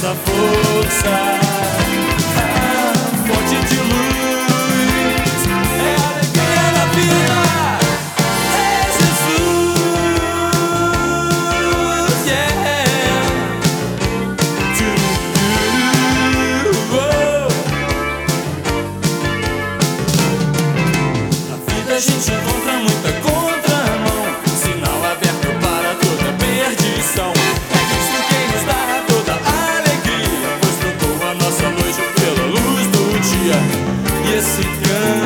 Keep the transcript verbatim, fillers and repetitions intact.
nossa força, a fonte de luz, é a alegria da vida, é Jesus, yeah. Na vida a gente encontra muita contramão, sinal aberto para toda perdição. É Cristo quem nos dá toda alegria, pois trocou a nossa noite pela luz do dia. E esse canto